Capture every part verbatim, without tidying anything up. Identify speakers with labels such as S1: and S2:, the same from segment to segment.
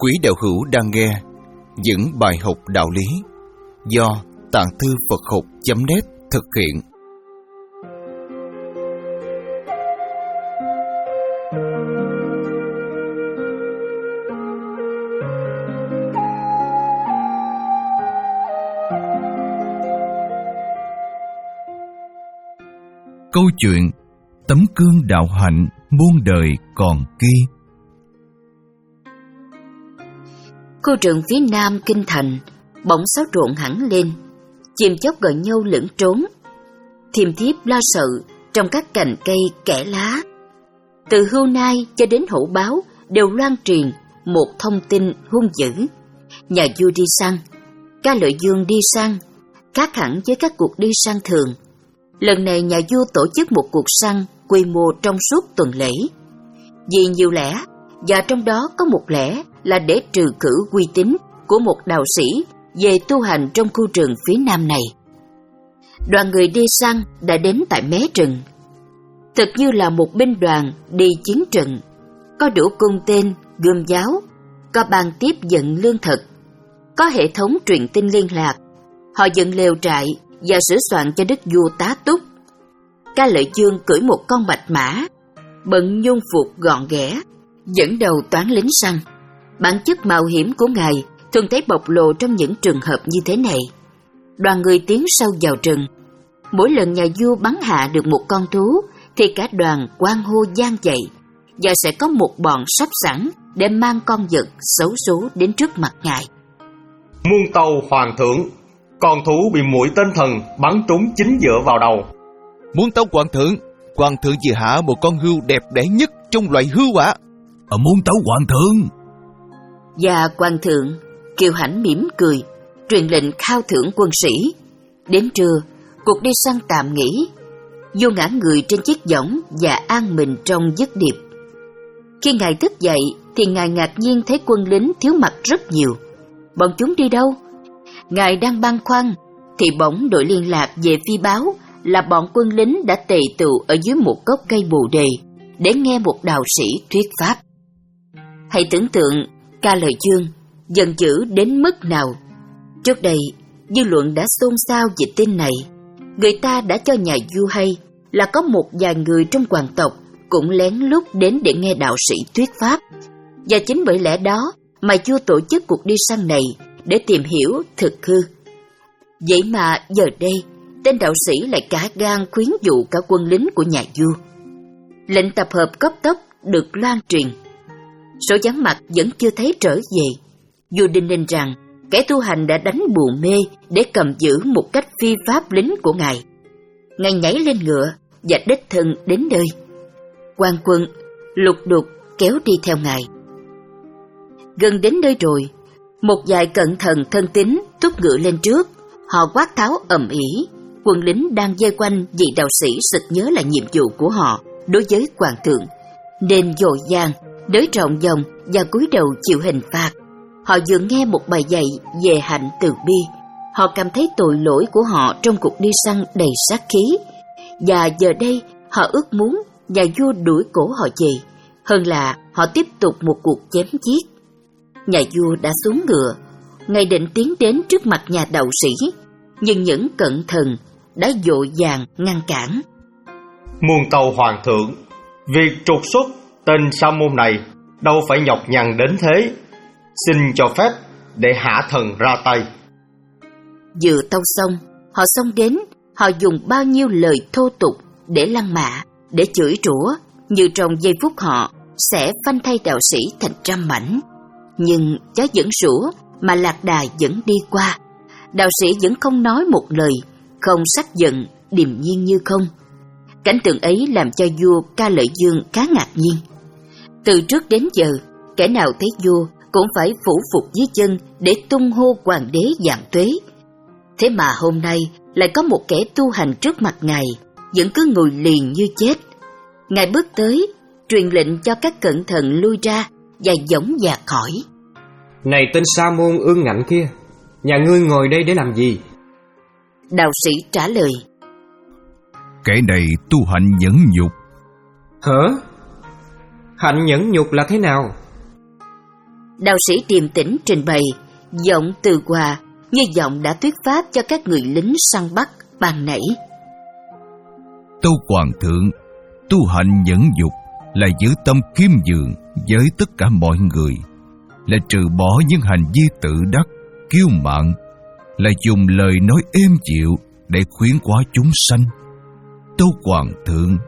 S1: Quý đạo hữu đang nghe những bài học đạo lý do Tạng Thư Phật Học chấm net thực hiện. Câu chuyện tấm gương đạo hạnh muôn đời còn ghi.
S2: Khu rừng phía nam kinh thành bỗng xáo trộn hẳn lên, chim chóc gọi nhau lẫn trốn, thiềm thiếp lo sợ trong các cành cây kẽ lá. Từ hươu nai cho đến hổ báo đều loan truyền một thông tin hung dữ. Nhà vua đi săn, Ca Lợi Dương đi săn, khác hẳn với các cuộc đi săn thường. Lần này nhà vua tổ chức một cuộc săn quy mô trong suốt tuần lễ. Vì nhiều lẽ, và trong đó có một lẽ là để trừ khử uy tín của một đạo sĩ về tu hành trong khu rừng phía nam này. Đoàn người đi săn đã đến tại mé rừng. Thực như là một binh đoàn đi chiến trận, có đủ cung tên, gươm giáo, có ban tiếp dẫn lương thực, có hệ thống truyền tin liên lạc. Họ dựng lều trại và sửa soạn cho đức vua tá túc. Ca Lợi Dương cưỡi một con bạch mã, bận nhung phục gọn ghẽ, dẫn đầu toán lính săn. Bản chất mạo hiểm của ngài thường thấy bộc lộ trong những trường hợp như thế này. Đoàn người tiến sâu vào rừng. Mỗi lần nhà vua bắn hạ được một con thú thì cả đoàn hoan hô vang dậy, và sẽ có một bọn sắp sẵn để mang con vật xấu số đến trước mặt ngài.
S3: Muôn tâu hoàng thượng, con thú bị mũi tên thần bắn trúng chính giữa vào đầu.
S1: Muôn tâu hoàng thượng, hoàng thượng vừa hạ một con hươu đẹp đẽ nhất trong loài hươu ạ. À.
S4: Ở muôn tâu hoàng thượng.
S2: Và hoàng thượng kiều hãnh mỉm cười, truyền lệnh khao thưởng quân sĩ. Đến trưa, cuộc đi săn tạm nghỉ. Vua ngã người trên chiếc võng và an mình trong giấc điệp. Khi ngài thức dậy thì ngài ngạc nhiên thấy quân lính thiếu mặt rất nhiều. Bọn chúng đi đâu? Ngài đang băn khoăn thì bỗng đội liên lạc về phi báo là bọn quân lính đã tề tựu ở dưới một gốc cây bồ đề để nghe một đạo sĩ thuyết pháp. Hãy tưởng tượng Ca Lợi Dương giận dữ đến mức nào. Trước đây, dư luận đã xôn xao về tin này. Người ta đã cho nhà vua hay là có một vài người trong hoàng tộc cũng lén lút đến để nghe đạo sĩ thuyết pháp. Và chính bởi lẽ đó mà vua tổ chức cuộc đi săn này để tìm hiểu thực hư. Vậy mà giờ đây, tên đạo sĩ lại cả gan khuyến dụ cả quân lính của nhà vua. Lệnh tập hợp cấp tốc được loan truyền. Số vắng mặt vẫn chưa thấy trở về. Vua đinh ninh rằng kẻ tu hành đã đánh bùa mê để cầm giữ một cách phi pháp lính của ngài. Ngài nhảy lên ngựa và đích thân đến nơi. Quan quân lục đục kéo đi theo ngài. Gần đến nơi rồi, một vài cận thần thân tín thúc ngựa lên trước. Họ quát tháo ầm ĩ. Quân lính đang vây quanh vị đạo sĩ sực nhớ là nhiệm vụ của họ đối với hoàng thượng, nên dội vàng đới trọn vòng và cúi đầu chịu hình phạt. Họ vừa nghe một bài dạy về hạnh từ bi. Họ cảm thấy tội lỗi của họ trong cuộc đi săn đầy sát khí, và giờ đây họ ước muốn nhà vua đuổi cổ họ về hơn là họ tiếp tục một cuộc chém giết. Nhà vua đã xuống ngựa, ngài định tiến đến trước mặt nhà đạo sĩ, nhưng những cận thần đã vội vàng ngăn cản.
S3: Muôn tâu hoàng thượng, việc trục xuất tên sa môn này đâu phải nhọc nhằn đến thế. Xin cho phép để hạ thần ra tay.
S2: Vừa tâu xong, họ xông đến. Họ dùng bao nhiêu lời thô tục để lăng mạ, để chửi rủa, như trong giây phút họ sẽ phanh thay đạo sĩ thành trăm mảnh. Nhưng chó vẫn sủa mà lạc đà vẫn đi qua. Đạo sĩ vẫn không nói một lời, không sắc giận, điềm nhiên như không. Cảnh tượng ấy làm cho vua Ca Lợi Dương khá ngạc nhiên. Từ trước đến giờ, kẻ nào thấy vua cũng phải phủ phục dưới chân để tung hô hoàng đế vạn tuế. Thế mà hôm nay lại có một kẻ tu hành trước mặt ngài, vẫn cứ ngồi liền như chết. Ngài bước tới, truyền lệnh cho các cận thần lui ra và dõng dạc hỏi:
S5: Này tên sa môn ương ngạnh kia, nhà ngươi ngồi đây để làm gì?
S2: Đạo sĩ trả lời:
S4: Kẻ này tu hạnh nhẫn nhục.
S5: Hả? Hạnh nhẫn nhục là thế nào?
S2: Đạo sĩ điềm tĩnh trình bày, giọng từ hòa như giọng đã thuyết pháp cho các người lính săn bắt ban nãy.
S4: Tâu Hoàng thượng, tu hành nhẫn dục là giữ tâm khiêm nhường với tất cả mọi người, là trừ bỏ những hành vi tự đắc, kiêu mạn, là dùng lời nói êm dịu để khuyến hóa chúng sanh. Tâu Hoàng thượng.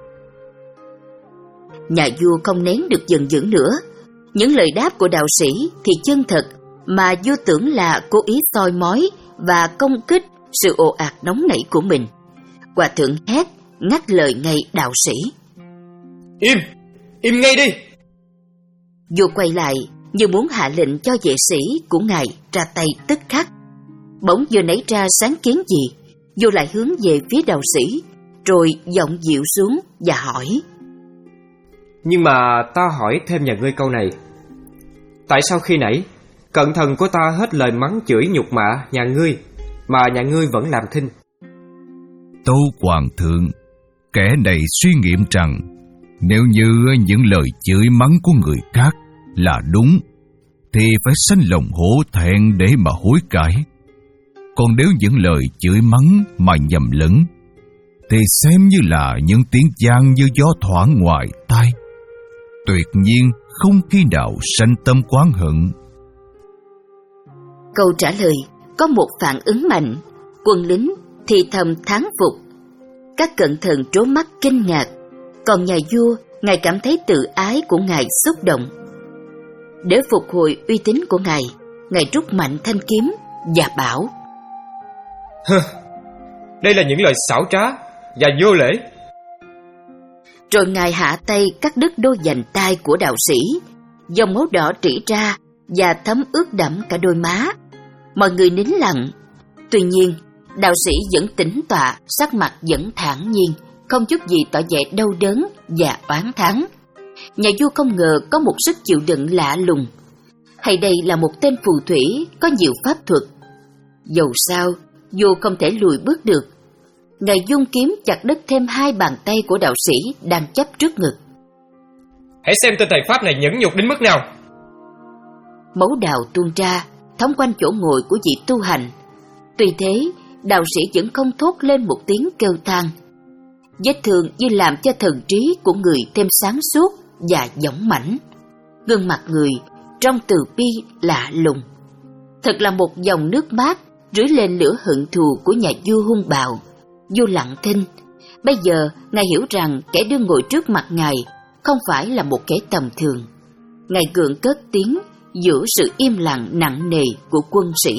S2: Nhà vua không nén được giận dữ nữa. Những lời đáp của đạo sĩ thì chân thật, mà vua tưởng là cố ý soi mói và công kích sự ồ ạt nóng nảy của mình. Hòa thượng hét ngắt lời ngay đạo sĩ.
S5: Im, im ngay đi.
S2: Vua quay lại như muốn hạ lệnh cho vệ sĩ của ngài ra tay tức khắc. Bỗng vừa nảy ra sáng kiến gì, vua lại hướng về phía đạo sĩ, rồi giọng dịu xuống và hỏi.
S5: Nhưng mà ta hỏi thêm nhà ngươi câu này. Tại sao khi nãy cận thần của ta hết lời mắng chửi nhục mạ nhà ngươi, mà nhà ngươi vẫn làm thinh?
S4: Tâu Hoàng thượng, kẻ này suy nghiệm rằng nếu như những lời chửi mắng của người khác là đúng thì phải sanh lòng hổ thẹn để mà hối cải. Còn nếu những lời chửi mắng mà nhầm lẫn thì xem như là những tiếng giang như gió thoảng ngoài tai, tuyệt nhiên không khi nào sanh tâm oán hận.
S2: Câu trả lời có một phản ứng mạnh. Quân lính thì thầm thán phục, các cận thần trố mắt kinh ngạc, còn nhà vua, ngài cảm thấy tự ái của ngài xúc động. Để phục hồi uy tín của ngài, ngài rút mạnh thanh kiếm và bảo:
S5: Hơ, đây là những lời xảo trá và vô lễ.
S2: Rồi ngài hạ tay cắt đứt đôi vành tai của đạo sĩ, dòng máu đỏ rỉ ra và thấm ướt đẫm cả đôi má. Mọi người nín lặng. Tuy nhiên, đạo sĩ vẫn tĩnh tọa, sắc mặt vẫn thản nhiên, không chút gì tỏ vẻ đau đớn và oán thán. Nhà vua không ngờ có một sức chịu đựng lạ lùng. Hay đây là một tên phù thủy có nhiều pháp thuật? Dầu sao, vua không thể lùi bước được. Ngài dung kiếm chặt đứt thêm hai bàn tay của đạo sĩ đang chấp trước ngực.
S5: Hãy xem tên thầy pháp này nhẫn nhục đến mức nào.
S2: Máu đào tuôn ra, thấm quanh chỗ ngồi của vị tu hành. Tuy thế, đạo sĩ vẫn không thốt lên một tiếng kêu than. Vết thương như làm cho thần trí của người thêm sáng suốt và dõng mãnh. Gương mặt người trong từ bi lạ lùng. Thật là một dòng nước mát rưới lên lửa hận thù của nhà vua hung bạo. Vua lặng thinh. Bây giờ ngài hiểu rằng kẻ đương ngồi trước mặt ngài không phải là một kẻ tầm thường. Ngài gượng cất tiếng giữa sự im lặng nặng nề của quân sĩ.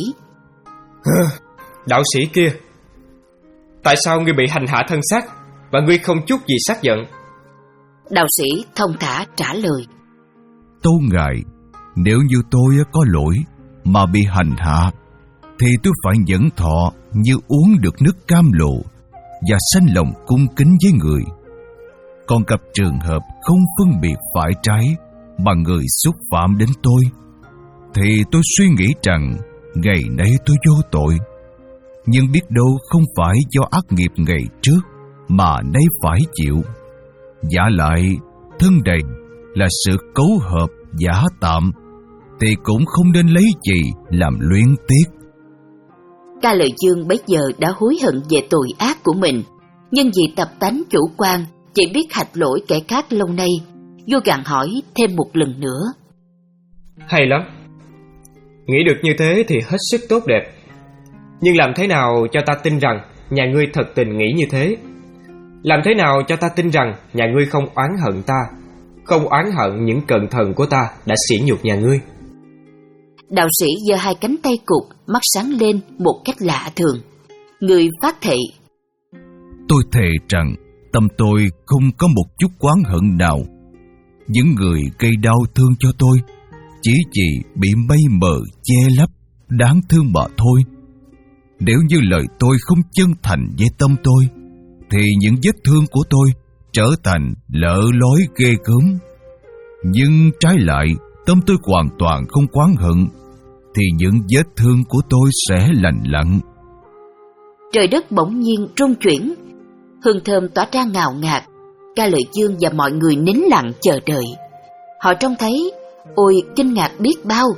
S5: Đạo sĩ kia, tại sao ngươi bị hành hạ thân xác và ngươi không chút gì xác giận?
S2: Đạo sĩ thông thả trả lời.
S4: Tâu ngài, nếu như tôi có lỗi mà bị hành hạ thì tôi phải nhẫn thọ như uống được nước cam lộ và sanh lòng cung kính với người. Còn gặp trường hợp không phân biệt phải trái mà người xúc phạm đến tôi thì tôi suy nghĩ rằng ngày nay tôi vô tội, nhưng biết đâu không phải do ác nghiệp ngày trước mà nay phải chịu. Giả lại thân này là sự cấu hợp giả tạm thì cũng không nên lấy gì làm luyến tiếc.
S2: Ca Lợi Dương bấy giờ đã hối hận về tội ác của mình, nhưng vì tập tánh chủ quan, chỉ biết hạch lỗi kẻ khác lâu nay, vua gặng hỏi thêm một lần nữa.
S5: Hay lắm, nghĩ được như thế thì hết sức tốt đẹp. Nhưng làm thế nào cho ta tin rằng nhà ngươi thật tình nghĩ như thế? Làm thế nào cho ta tin rằng nhà ngươi không oán hận ta, không oán hận những cận thần của ta đã sỉ nhục nhà ngươi?
S2: Đạo sĩ giơ hai cánh tay cụt, mắt sáng lên một cách lạ thường. Người phát thệ.
S4: Tôi thề rằng tâm tôi không có một chút oán hận nào. Những người gây đau thương cho tôi chỉ vì bị mây mờ che lấp, đáng thương mà thôi. Nếu như lời tôi không chân thành với tâm tôi thì những vết thương của tôi trở thành lợ lối ghê gớm. Nhưng trái lại, tâm tôi hoàn toàn không oán hận thì những vết thương của tôi sẽ lành lặn.
S2: Trời đất bỗng nhiên rung chuyển, hương thơm tỏa ra ngào ngạt. Ca Lợi Dương và mọi người nín lặng chờ đợi. Họ trông thấy, ôi kinh ngạc biết bao,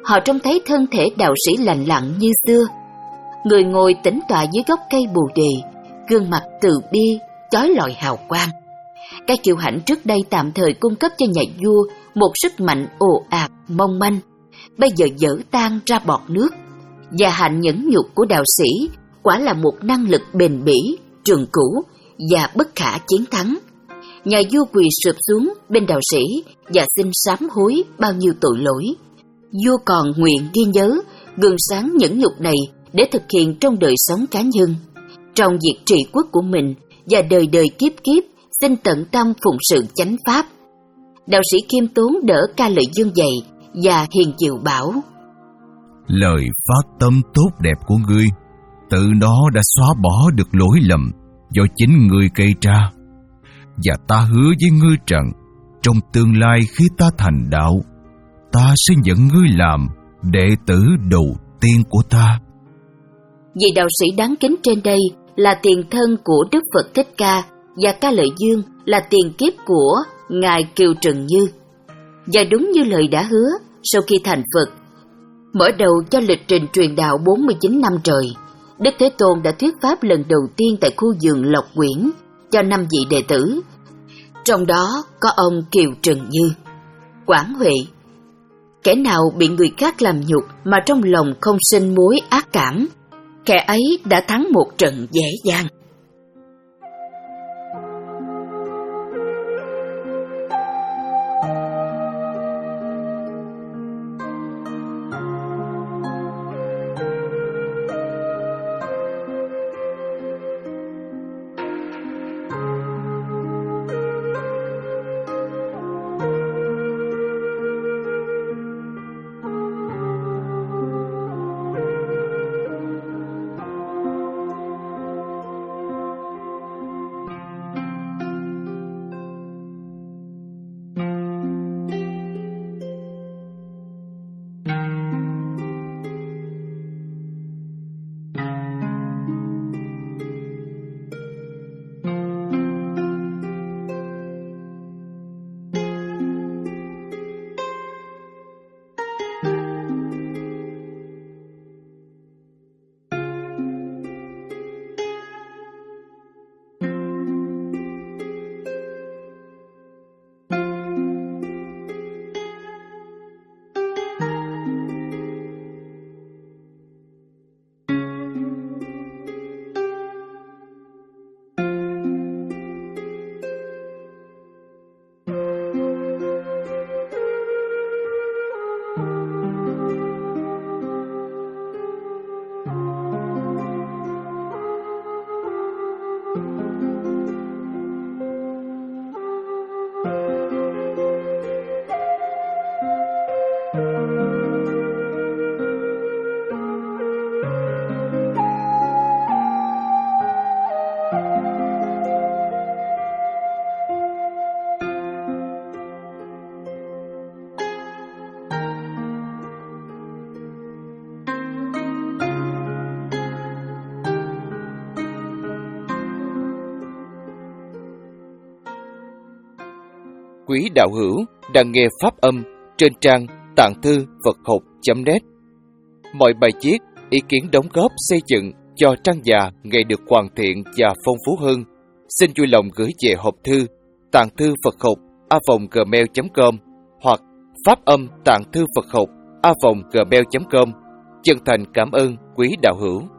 S2: họ trông thấy thân thể đạo sĩ lành lặn như xưa. Người ngồi tĩnh tọa dưới gốc cây bồ đề, gương mặt từ bi, chói lọi hào quang. Cái kiêu hãnh trước đây tạm thời cung cấp cho nhà vua một sức mạnh ồ ạt, mong manh, bây giờ dở tan ra bọt nước. Và hạnh nhẫn nhục của đạo sĩ quả là một năng lực bền bỉ, trường cửu và bất khả chiến thắng. Nhà vua quỳ sụp xuống bên đạo sĩ và xin sám hối bao nhiêu tội lỗi. Vua còn nguyện ghi nhớ gương sáng nhẫn nhục này để thực hiện trong đời sống cá nhân, trong việc trị quốc của mình, và đời đời kiếp kiếp xin tận tâm phụng sự chánh pháp. Đạo sĩ khiêm tốn đỡ ca lợi dương dạy và hiền diệu bảo:
S4: lời phát tâm tốt đẹp của ngươi, tự nó đã xóa bỏ được lỗi lầm do chính ngươi gây ra. Và ta hứa với ngươi rằng, trong tương lai khi ta thành đạo, ta sẽ nhận ngươi làm đệ tử đầu tiên của ta.
S2: Vị đạo sĩ đáng kính trên đây là tiền thân của Đức Phật Thích Ca, và ca lợi dương là tiền kiếp của Ngài Kiều Trần Như. Và đúng như lời đã hứa, sau khi thành Phật, mở đầu cho lịch trình truyền đạo bốn mươi chín năm trời, Đức Thế Tôn đã thuyết pháp lần đầu tiên tại khu vườn Lộc Quyển cho năm vị đệ tử, trong đó có ông Kiều Trần Như. Quảng Huệ: kẻ nào bị người khác làm nhục mà trong lòng không sinh mối ác cảm, kẻ ấy đã thắng một trận dễ dàng.
S1: Quý đạo hữu đang nghe pháp âm trên trang tạng thư Phật học chấm net. Mọi bài viết, ý kiến đóng góp xây dựng cho trang già ngày được hoàn thiện và phong phú hơn, xin vui lòng gửi về hộp thư tạng thư Phật học a vòng gmail chấm com hoặc pháp âm tạng thư Phật học a vòng gmail chấm com. Chân thành cảm ơn quý đạo hữu.